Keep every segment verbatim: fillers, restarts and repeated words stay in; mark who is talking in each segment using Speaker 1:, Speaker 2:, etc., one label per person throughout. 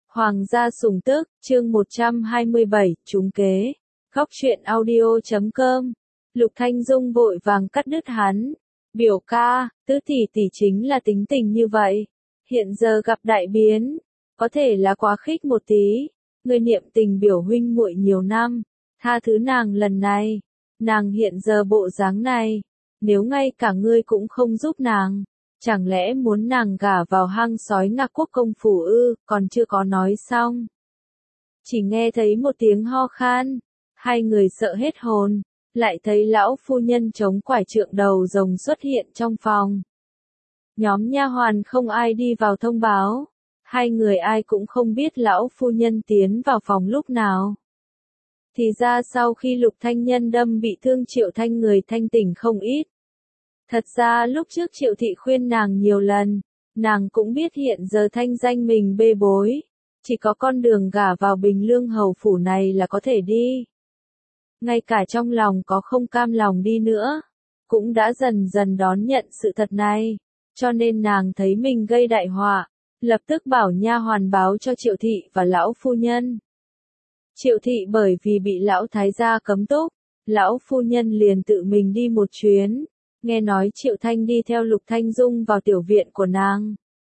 Speaker 1: Hoàng gia sủng tức, chương một trăm hai mươi bảy, trúng kế. Góc truyện audio chấm com. Lục Thanh Dung vội vàng cắt đứt hắn. Biểu ca, tứ tỷ tỷ chính là tính tình như vậy. Hiện giờ gặp đại biến, có thể là quá khích một tí. Ngươi niệm tình biểu huynh muội nhiều năm, tha thứ nàng lần này. Nàng hiện giờ bộ dáng này, nếu ngay cả ngươi cũng không giúp nàng, chẳng lẽ muốn nàng gả vào hang sói Ngạc Quốc công phủ ư? Còn chưa có nói xong, chỉ nghe thấy một tiếng ho khan, hai người sợ hết hồn, lại thấy lão phu nhân chống quải trượng đầu rồng xuất hiện trong phòng. Nhóm nha hoàn không ai đi vào thông báo, hai người ai cũng không biết lão phu nhân tiến vào phòng lúc nào. Thì ra sau khi Lục Thanh Nhân đâm bị thương Triệu Thanh người thanh tỉnh không ít. Thật ra lúc trước Triệu Thị khuyên nàng nhiều lần, nàng cũng biết hiện giờ thanh danh mình bê bối, chỉ có con đường gả vào Bình Lương hầu phủ này là có thể đi. Ngay cả trong lòng có không cam lòng đi nữa, cũng đã dần dần đón nhận sự thật này, cho nên nàng thấy mình gây đại họa, lập tức bảo nha hoàn báo cho Triệu Thị và lão phu nhân. Triệu Thị bởi vì bị lão thái gia cấm túc, lão phu nhân liền tự mình đi một chuyến, nghe nói Triệu Thanh đi theo Lục Thanh Dung vào tiểu viện của nàng.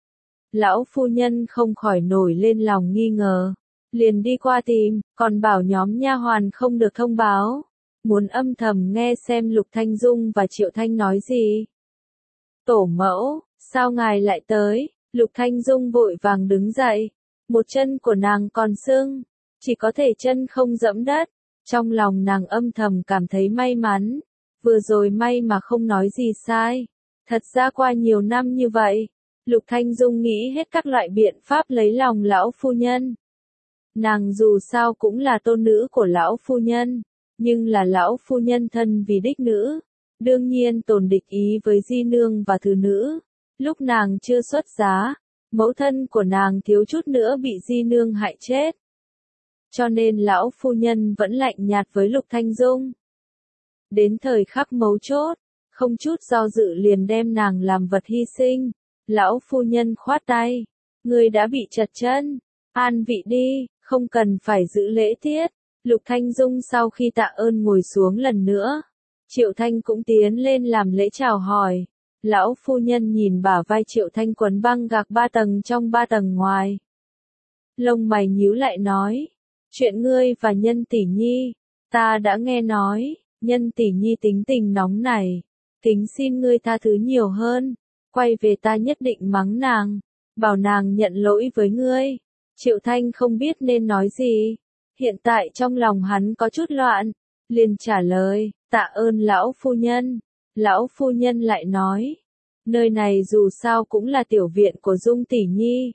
Speaker 1: Lão phu nhân không khỏi nổi lên lòng nghi ngờ, liền đi qua tìm, còn bảo nhóm nha hoàn không được thông báo, muốn âm thầm nghe xem Lục Thanh Dung và Triệu Thanh nói gì. Tổ mẫu, sao ngài lại tới? Lục Thanh Dung vội vàng đứng dậy, một chân của nàng còn sưng, chỉ có thể chân không dẫm đất, trong lòng nàng âm thầm cảm thấy may mắn, vừa rồi may mà không nói gì sai. Thật ra qua nhiều năm như vậy, Lục Thanh Dung nghĩ hết các loại biện pháp lấy lòng lão phu nhân. Nàng dù sao cũng là tôn nữ của lão phu nhân, nhưng là lão phu nhân thân vì đích nữ, đương nhiên tồn địch ý với di nương và thứ nữ. Lúc nàng chưa xuất giá, mẫu thân của nàng thiếu chút nữa bị di nương hại chết. Cho nên lão phu nhân vẫn lạnh nhạt với Lục Thanh Dung. Đến thời khắc mấu chốt, không chút do dự liền đem nàng làm vật hy sinh. Lão phu nhân khoát tay, ngươi đã bị chật chân, an vị đi, không cần phải giữ lễ tiết. Lục Thanh Dung sau khi tạ ơn ngồi xuống lần nữa, Triệu Thanh cũng tiến lên làm lễ chào hỏi. Lão phu nhân nhìn bả vai Triệu Thanh quấn băng gạc ba tầng trong ba tầng ngoài. Lông mày nhíu lại nói, chuyện ngươi và Nhân tỷ nhi, ta đã nghe nói, Nhân tỷ nhi tính tình nóng này, kính xin ngươi tha thứ nhiều hơn, quay về ta nhất định mắng nàng, bảo nàng nhận lỗi với ngươi. Triệu Thanh không biết nên nói gì, hiện tại trong lòng hắn có chút loạn, liền trả lời, tạ ơn lão phu nhân. Lão phu nhân lại nói, nơi này dù sao cũng là tiểu viện của Dung tỷ nhi.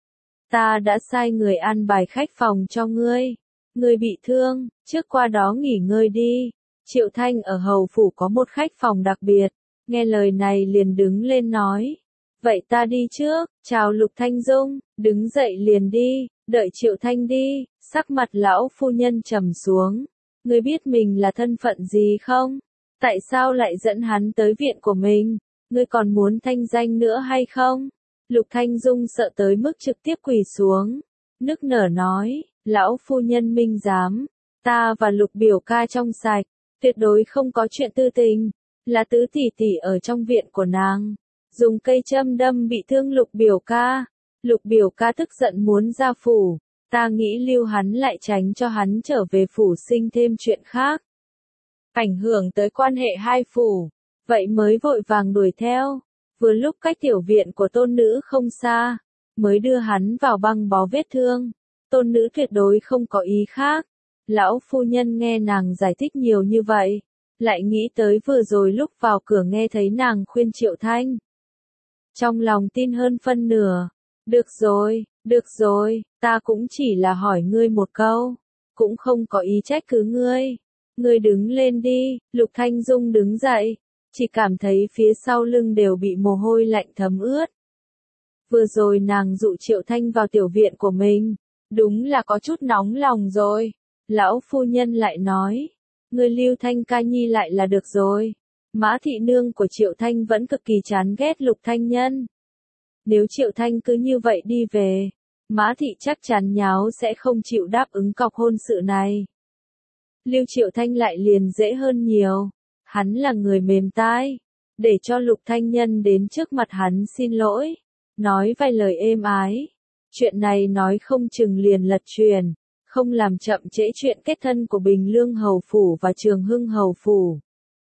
Speaker 1: Ta đã sai người an bài khách phòng cho ngươi. Ngươi bị thương, trước qua đó nghỉ ngơi đi. Triệu Thanh ở hầu phủ có một khách phòng đặc biệt, nghe lời này liền đứng lên nói. Vậy ta đi trước, chào Lục Thanh Dung, đứng dậy liền đi, đợi Triệu Thanh đi, sắc mặt lão phu nhân trầm xuống. Ngươi biết mình là thân phận gì không? Tại sao lại dẫn hắn tới viện của mình? Ngươi còn muốn thanh danh nữa hay không? Lục Thanh Dung sợ tới mức trực tiếp quỳ xuống, nức nở nói, lão phu nhân minh giám, ta và Lục biểu ca trong sạch, tuyệt đối không có chuyện tư tình, là tứ tỷ tỷ ở trong viện của nàng, dùng cây châm đâm bị thương Lục biểu ca. Lục biểu ca tức giận muốn ra phủ, ta nghĩ lưu hắn lại tránh cho hắn trở về phủ sinh thêm chuyện khác, ảnh hưởng tới quan hệ hai phủ, vậy mới vội vàng đuổi theo, vừa lúc cách tiểu viện của tôn nữ không xa, mới đưa hắn vào băng bó vết thương. Tôn nữ tuyệt đối không có ý khác. Lão phu nhân nghe nàng giải thích nhiều như vậy, lại nghĩ tới vừa rồi lúc vào cửa nghe thấy nàng khuyên Triệu Thanh. Trong lòng tin hơn phân nửa, được rồi, được rồi, ta cũng chỉ là hỏi ngươi một câu, cũng không có ý trách cứ ngươi. Ngươi đứng lên đi. Lục Thanh Dung đứng dậy, chỉ cảm thấy phía sau lưng đều bị mồ hôi lạnh thấm ướt. Vừa rồi nàng dụ Triệu Thanh vào tiểu viện của mình, đúng là có chút nóng lòng rồi. Lão phu nhân lại nói, ngươi lưu Thanh ca nhi lại là được rồi. Mã thị nương của Triệu Thanh vẫn cực kỳ chán ghét Lục Thanh Nhân. Nếu Triệu Thanh cứ như vậy đi về, Mã Thị chắc chắn nháo sẽ không chịu đáp ứng cọc hôn sự này. Lưu Triệu Thanh lại liền dễ hơn nhiều. Hắn là người mềm tai. Để cho Lục Thanh Nhân đến trước mặt hắn xin lỗi. Nói vài lời êm ái. Chuyện này nói không chừng liền lật truyền. Không làm chậm trễ chuyện kết thân của Bình Lương Hầu Phủ và Trường Hưng Hầu Phủ.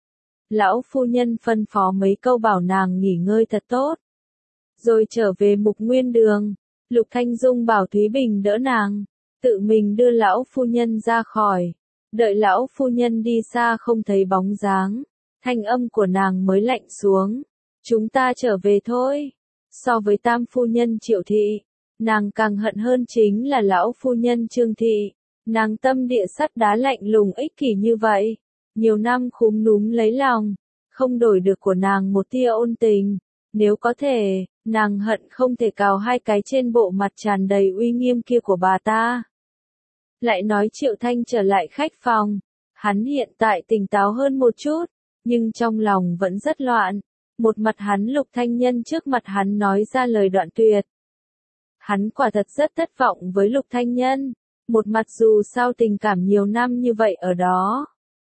Speaker 1: Lão phu nhân phân phó mấy câu bảo nàng nghỉ ngơi thật tốt. Rồi trở về Mục Nguyên Đường. Lục Thanh Dung bảo Thúy Bình đỡ nàng. Tự mình đưa lão phu nhân ra khỏi. Đợi lão phu nhân đi xa không thấy bóng dáng. Thanh âm của nàng mới lạnh xuống. Chúng ta trở về thôi. So với tam phu nhân Triệu Thị, nàng càng hận hơn chính là lão phu nhân Trương Thị. Nàng tâm địa sắt đá lạnh lùng ích kỷ như vậy. Nhiều năm khúm núm lấy lòng. Không đổi được của nàng một tia ôn tình. Nếu có thể, nàng hận không thể cào hai cái trên bộ mặt tràn đầy uy nghiêm kia của bà ta. Lại nói Triệu Thanh trở lại khách phòng. Hắn hiện tại tỉnh táo hơn một chút, nhưng trong lòng vẫn rất loạn. Một mặt hắn Lục Thanh Nhân trước mặt hắn nói ra lời đoạn tuyệt. Hắn quả thật rất thất vọng với Lục Thanh Nhân. Một mặt dù sao tình cảm nhiều năm như vậy ở đó.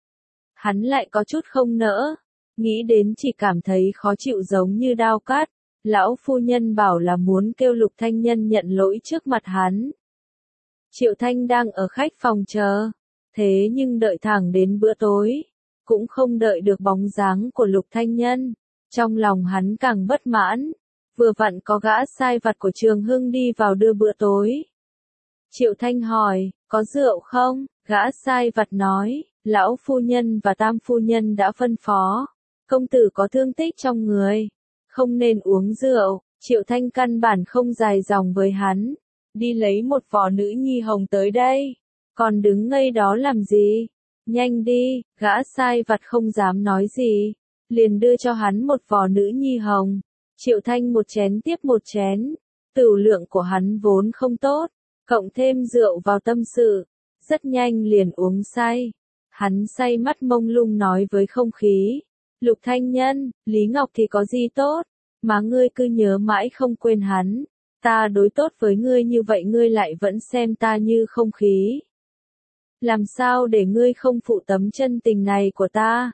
Speaker 1: Hắn lại có chút không nỡ. Nghĩ đến chỉ cảm thấy khó chịu giống như đao cắt. Lão phu nhân bảo là muốn kêu Lục Thanh Nhân nhận lỗi trước mặt hắn. Triệu Thanh đang ở khách phòng chờ. Thế nhưng đợi thẳng đến bữa tối. Cũng không đợi được bóng dáng của Lục Thanh Nhân. Trong lòng hắn càng bất mãn. Vừa vặn có gã sai vặt của Trường Hưng đi vào đưa bữa tối. Triệu Thanh hỏi, có rượu không? Gã sai vặt nói, lão phu nhân và tam phu nhân đã phân phó. Công tử có thương tích trong người. Không nên uống rượu. Triệu Thanh căn bản không dài dòng với hắn. Đi lấy một vò nữ nhi hồng tới đây. Còn đứng ngây đó làm gì? Nhanh đi, gã sai vặt không dám nói gì. Liền đưa cho hắn một vò nữ nhi hồng. Triệu Thanh một chén tiếp một chén. Tửu lượng của hắn vốn không tốt. Cộng thêm rượu vào tâm sự. Rất nhanh liền uống say. Hắn say mắt mông lung nói với không khí. Lục Thanh Nhân, Lý Ngọc thì có gì tốt? Mà ngươi cứ nhớ mãi không quên hắn. Ta đối tốt với ngươi như vậy ngươi lại vẫn xem ta như không khí. Làm sao để ngươi không phụ tấm chân tình này của ta?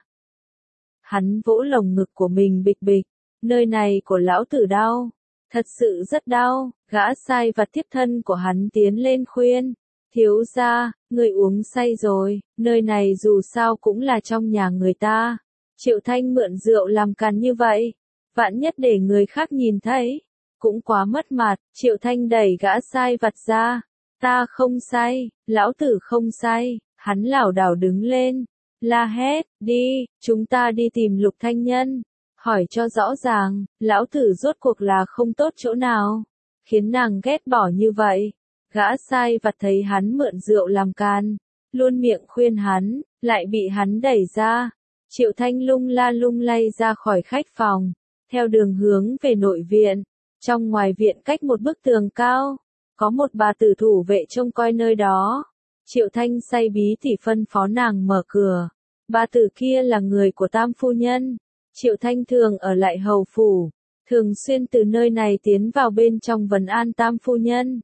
Speaker 1: Hắn vỗ lồng ngực của mình bịch bịch. Nơi này của lão tử đau. Thật sự rất đau. Gã sai vặt tiếp thân của hắn tiến lên khuyên. Thiếu gia, ngươi uống say rồi. Nơi này dù sao cũng là trong nhà người ta. Triệu Thanh mượn rượu làm càn như vậy. Vạn nhất để người khác nhìn thấy. Cũng quá mất mặt. Triệu Thanh đẩy gã sai vặt ra. Ta không say. Lão tử không say. Hắn lảo đảo đứng lên. La hét, đi, chúng ta đi tìm Lục Thanh Nhân. Hỏi cho rõ ràng, lão tử rốt cuộc là không tốt chỗ nào. Khiến nàng ghét bỏ như vậy. Gã sai vặt thấy hắn mượn rượu làm can. Luôn miệng khuyên hắn, lại bị hắn đẩy ra. Triệu Thanh lung la lung lay ra khỏi khách phòng. Theo đường hướng về nội viện. Trong ngoài viện cách một bức tường cao. Có một bà tử thủ vệ trông coi nơi đó. Triệu Thanh say bí tỉ phân phó nàng mở cửa. Bà tử kia là người của tam phu nhân. Triệu Thanh thường ở lại hầu phủ. Thường xuyên từ nơi này tiến vào bên trong vấn an tam phu nhân.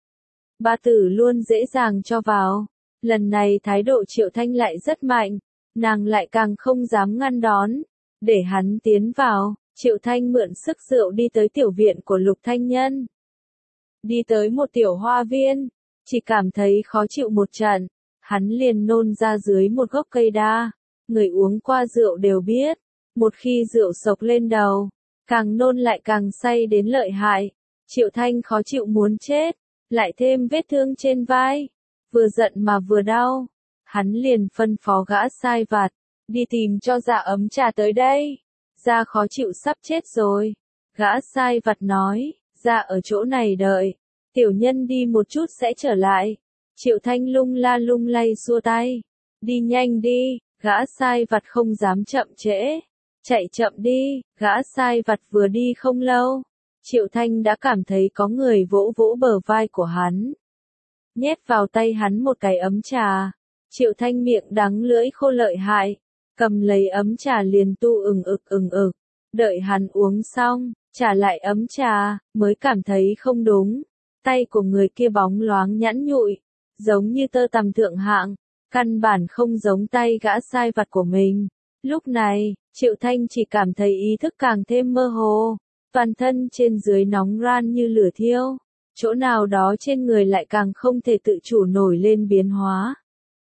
Speaker 1: Bà tử luôn dễ dàng cho vào. Lần này thái độ Triệu Thanh lại rất mạnh. Nàng lại càng không dám ngăn đón. Để hắn tiến vào. Triệu Thanh mượn sức rượu đi tới tiểu viện của Lục Thanh Nhân. Đi tới một tiểu hoa viên. Chỉ cảm thấy khó chịu một trận. Hắn liền nôn ra dưới một gốc cây đa. Người uống qua rượu đều biết. Một khi rượu sộc lên đầu. Càng nôn lại càng say đến lợi hại. Triệu Thanh khó chịu muốn chết. Lại thêm vết thương trên vai. Vừa giận mà vừa đau. Hắn liền phân phó gã sai vặt. Đi tìm cho dạ ấm trà tới đây. Dạ khó chịu sắp chết rồi. Gã sai vặt nói. Dạ ở chỗ này đợi. Tiểu nhân đi một chút sẽ trở lại. Triệu Thanh lung la lung lay xua tay. Đi nhanh đi. Gã sai vặt không dám chậm trễ. Chạy chậm đi. Gã sai vặt vừa đi không lâu. Triệu Thanh đã cảm thấy có người vỗ vỗ bờ vai của hắn. Nhét vào tay hắn một cái ấm trà. Triệu Thanh miệng đắng lưỡi khô lợi hại. Cầm lấy ấm trà liền tu ừng ực ừng ực. Đợi hắn uống xong, trả lại ấm trà, mới cảm thấy không đúng. Tay của người kia bóng loáng nhẵn nhụi, giống như tơ tằm thượng hạng, căn bản không giống tay gã sai vặt của mình. Lúc này, Triệu Thanh chỉ cảm thấy ý thức càng thêm mơ hồ, toàn thân trên dưới nóng ran như lửa thiêu, chỗ nào đó trên người lại càng không thể tự chủ nổi lên biến hóa.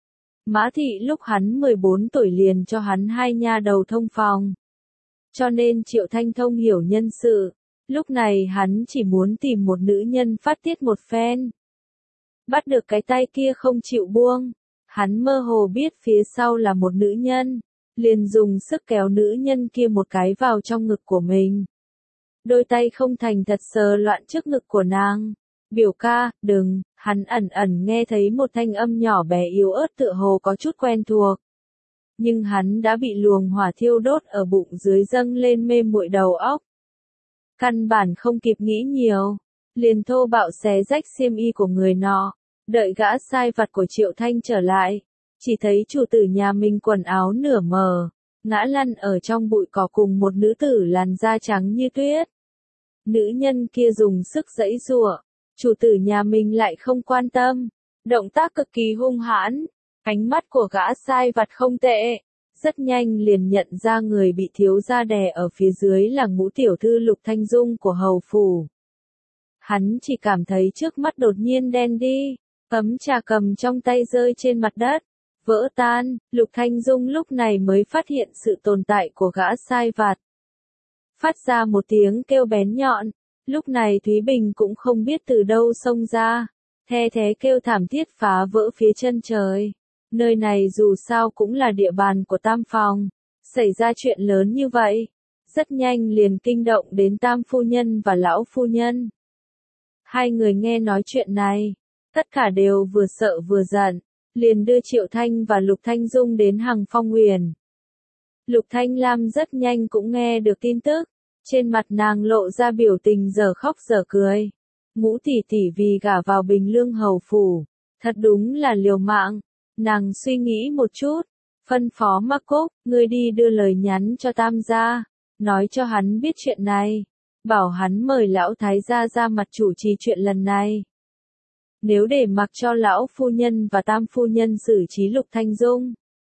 Speaker 1: Mã Thị lúc hắn mười bốn tuổi liền cho hắn hai nha đầu thông phòng. Cho nên Triệu Thanh thông hiểu nhân sự, lúc này hắn chỉ muốn tìm một nữ nhân phát tiết một phen. Bắt được cái tay kia không chịu buông, hắn mơ hồ biết phía sau là một nữ nhân, liền dùng sức kéo nữ nhân kia một cái vào trong ngực của mình. Đôi tay không thành thật sờ loạn trước ngực của nàng. Biểu ca, đừng, hắn ẩn ẩn nghe thấy một thanh âm nhỏ bé yếu ớt tựa hồ có chút quen thuộc. Nhưng hắn đã bị luồng hỏa thiêu đốt ở bụng dưới dâng lên mê muội đầu óc. Căn bản không kịp nghĩ nhiều, liền thô bạo xé rách xiêm y của người nọ, đợi gã sai vặt của Triệu Thanh trở lại, chỉ thấy chủ tử nhà mình quần áo nửa mờ, ngã lăn ở trong bụi cỏ cùng một nữ tử làn da trắng như tuyết. Nữ nhân kia dùng sức giãy giụa, chủ tử nhà mình lại không quan tâm, động tác cực kỳ hung hãn, ánh mắt của gã sai vặt không tệ, rất nhanh liền nhận ra người bị thiếu gia đè ở phía dưới là ngũ tiểu thư Lục Thanh Dung của hầu phủ. Hắn chỉ cảm thấy trước mắt đột nhiên đen đi, ấm trà cầm trong tay rơi trên mặt đất, vỡ tan. Lục Thanh Dung lúc này mới phát hiện sự tồn tại của gã sai vặt. Phát ra một tiếng kêu bén nhọn, lúc này Thúy Bình cũng không biết từ đâu xông ra, the thế kêu thảm thiết phá vỡ phía chân trời. Nơi này dù sao cũng là địa bàn của Tam phòng, xảy ra chuyện lớn như vậy, rất nhanh liền kinh động đến Tam phu nhân và lão phu nhân. Hai người nghe nói chuyện này, tất cả đều vừa sợ vừa giận, liền đưa Triệu Thanh và Lục Thanh Dung đến Hằng Phong Huyền. Lục Thanh Lam rất nhanh cũng nghe được tin tức, trên mặt nàng lộ ra biểu tình dở khóc dở cười. Ngũ tỷ tỷ vì gả vào Bình Lương hầu phủ, thật đúng là liều mạng. Nàng suy nghĩ một chút, phân phó Mạc Cúc, ngươi đi đưa lời nhắn cho Tam gia, nói cho hắn biết chuyện này, bảo hắn mời lão thái gia ra mặt chủ trì chuyện lần này. Nếu để mặc cho lão phu nhân và Tam phu nhân xử trí Lục Thanh Dung,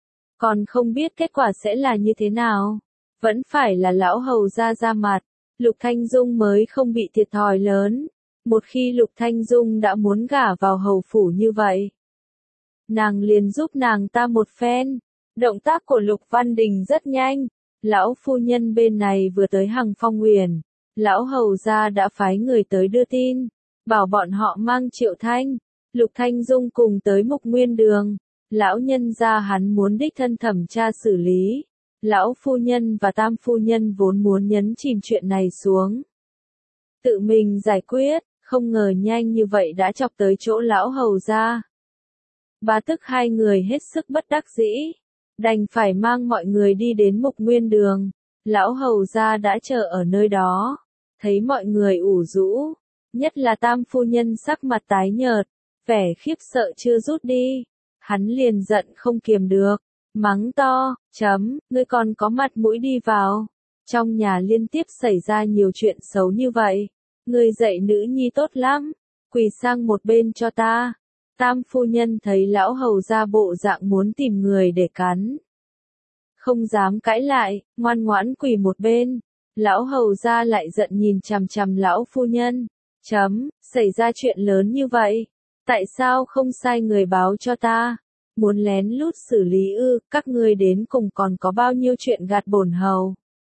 Speaker 1: còn không biết kết quả sẽ là như thế nào, vẫn phải là lão hầu gia ra mặt, Lục Thanh Dung mới không bị thiệt thòi lớn. Một khi Lục Thanh Dung đã muốn gả vào hầu phủ như vậy, nàng liền giúp nàng ta một phen. Động tác của Lục Văn Đình rất nhanh, lão phu nhân bên này vừa tới Hằng Phong Huyền, lão hầu gia đã phái người tới đưa tin, bảo bọn họ mang Triệu Thanh, Lục Thanh Dung cùng tới Mục Nguyên Đường. Lão nhân gia hắn muốn đích thân thẩm tra xử lý. Lão phu nhân và Tam phu nhân vốn muốn nhấn chìm chuyện này xuống, tự mình giải quyết, không ngờ nhanh như vậy đã chọc tới chỗ lão hầu gia. Bá tức hai người hết sức bất đắc dĩ, đành phải mang mọi người đi đến Mục Nguyên Đường. Lão hầu gia đã chờ ở nơi đó, thấy mọi người ủ rũ, nhất là Tam phu nhân sắc mặt tái nhợt, vẻ khiếp sợ chưa rút đi, hắn liền giận không kiềm được, mắng to, chấm, ngươi còn có mặt mũi đi vào, trong nhà liên tiếp xảy ra nhiều chuyện xấu như vậy, ngươi dạy nữ nhi tốt lắm, quỳ sang một bên cho ta. Tam phu nhân thấy lão hầu gia bộ dạng muốn tìm người để cắn, không dám cãi lại, ngoan ngoãn quỳ một bên. Lão hầu gia lại giận nhìn chằm chằm lão phu nhân, chấm, xảy ra chuyện lớn như vậy, tại sao không sai người báo cho ta? Muốn lén lút xử lý ư? Các ngươi đến cùng còn có bao nhiêu chuyện gạt bổn hầu?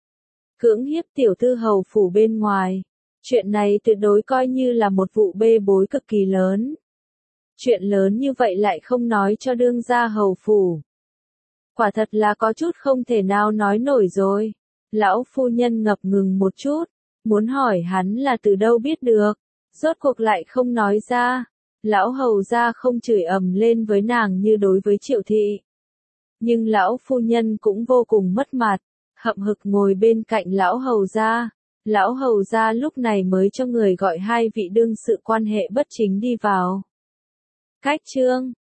Speaker 1: Cưỡng hiếp tiểu thư hầu phủ bên ngoài, chuyện này tuyệt đối coi như là một vụ bê bối cực kỳ lớn. Chuyện lớn như vậy lại không nói cho đương gia hầu phủ, quả thật là có chút không thể nào nói nổi rồi. Lão phu nhân ngập ngừng một chút, muốn hỏi hắn là từ đâu biết được, rốt cuộc lại không nói ra. Lão hầu gia không chửi ầm lên với nàng như đối với Triệu thị, nhưng lão phu nhân cũng vô cùng mất mặt, hậm hực ngồi bên cạnh lão hầu gia. Lão hầu gia lúc này mới cho người gọi hai vị đương sự quan hệ bất chính đi vào. Cách chương